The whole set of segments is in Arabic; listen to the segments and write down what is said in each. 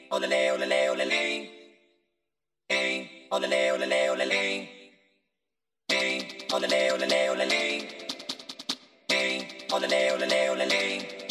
olele, olele, olele. Hey, olele, olele, olele. Hey, olele, olele, olele. Hey, olele, olele, olele.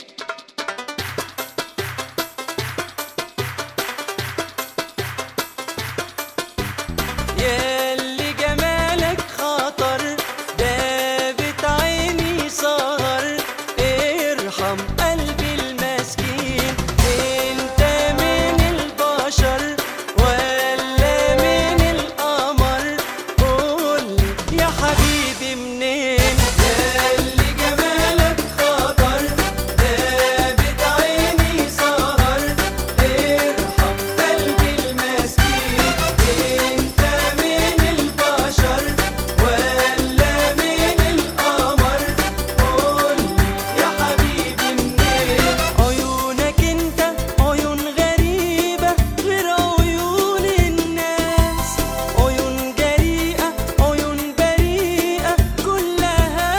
ياللي جمالك خطر دابت عيني سهر ارحم قلبي المسكين انت من البشر ولا من القمر قولي يا حبيبي منين ياللي جمالك خطر دابت عيني سهر ارحم قلبي المسكين انت من البشر ولا من القمر قولي يا حبيبي منين عيونك انت عيون غريبة غير عيون الناس عيون جريئة عيون بريئة كلها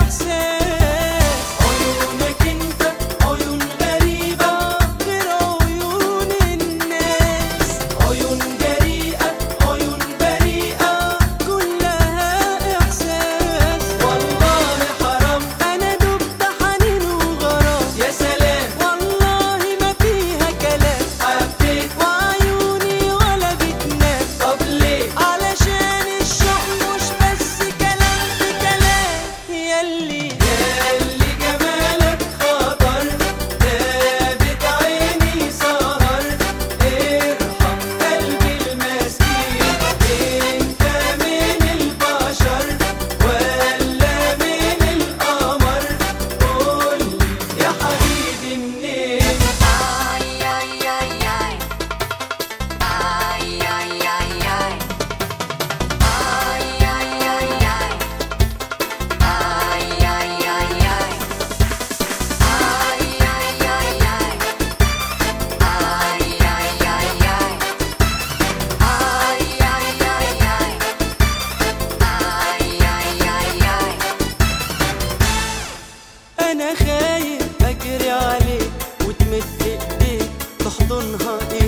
إحساس عيونك انت عيون غريبة غير عيون الناس عيون جريئة عيون بريئة كلها إحساس والله حرام أنا دبت حنين وغرام يا سلام والله ما فيها كلام حبيت وعيوني ولا بتنام طب ليه علشان الشوق مش بس كلام في كلام ياللي جمالك خطر دابت عيني سهر ارحم قلبي المسكين انت من البشر ولا من القمر قولي يا حبيبي منين أنا خايف أجري عليك وتمد إيديك تحضنها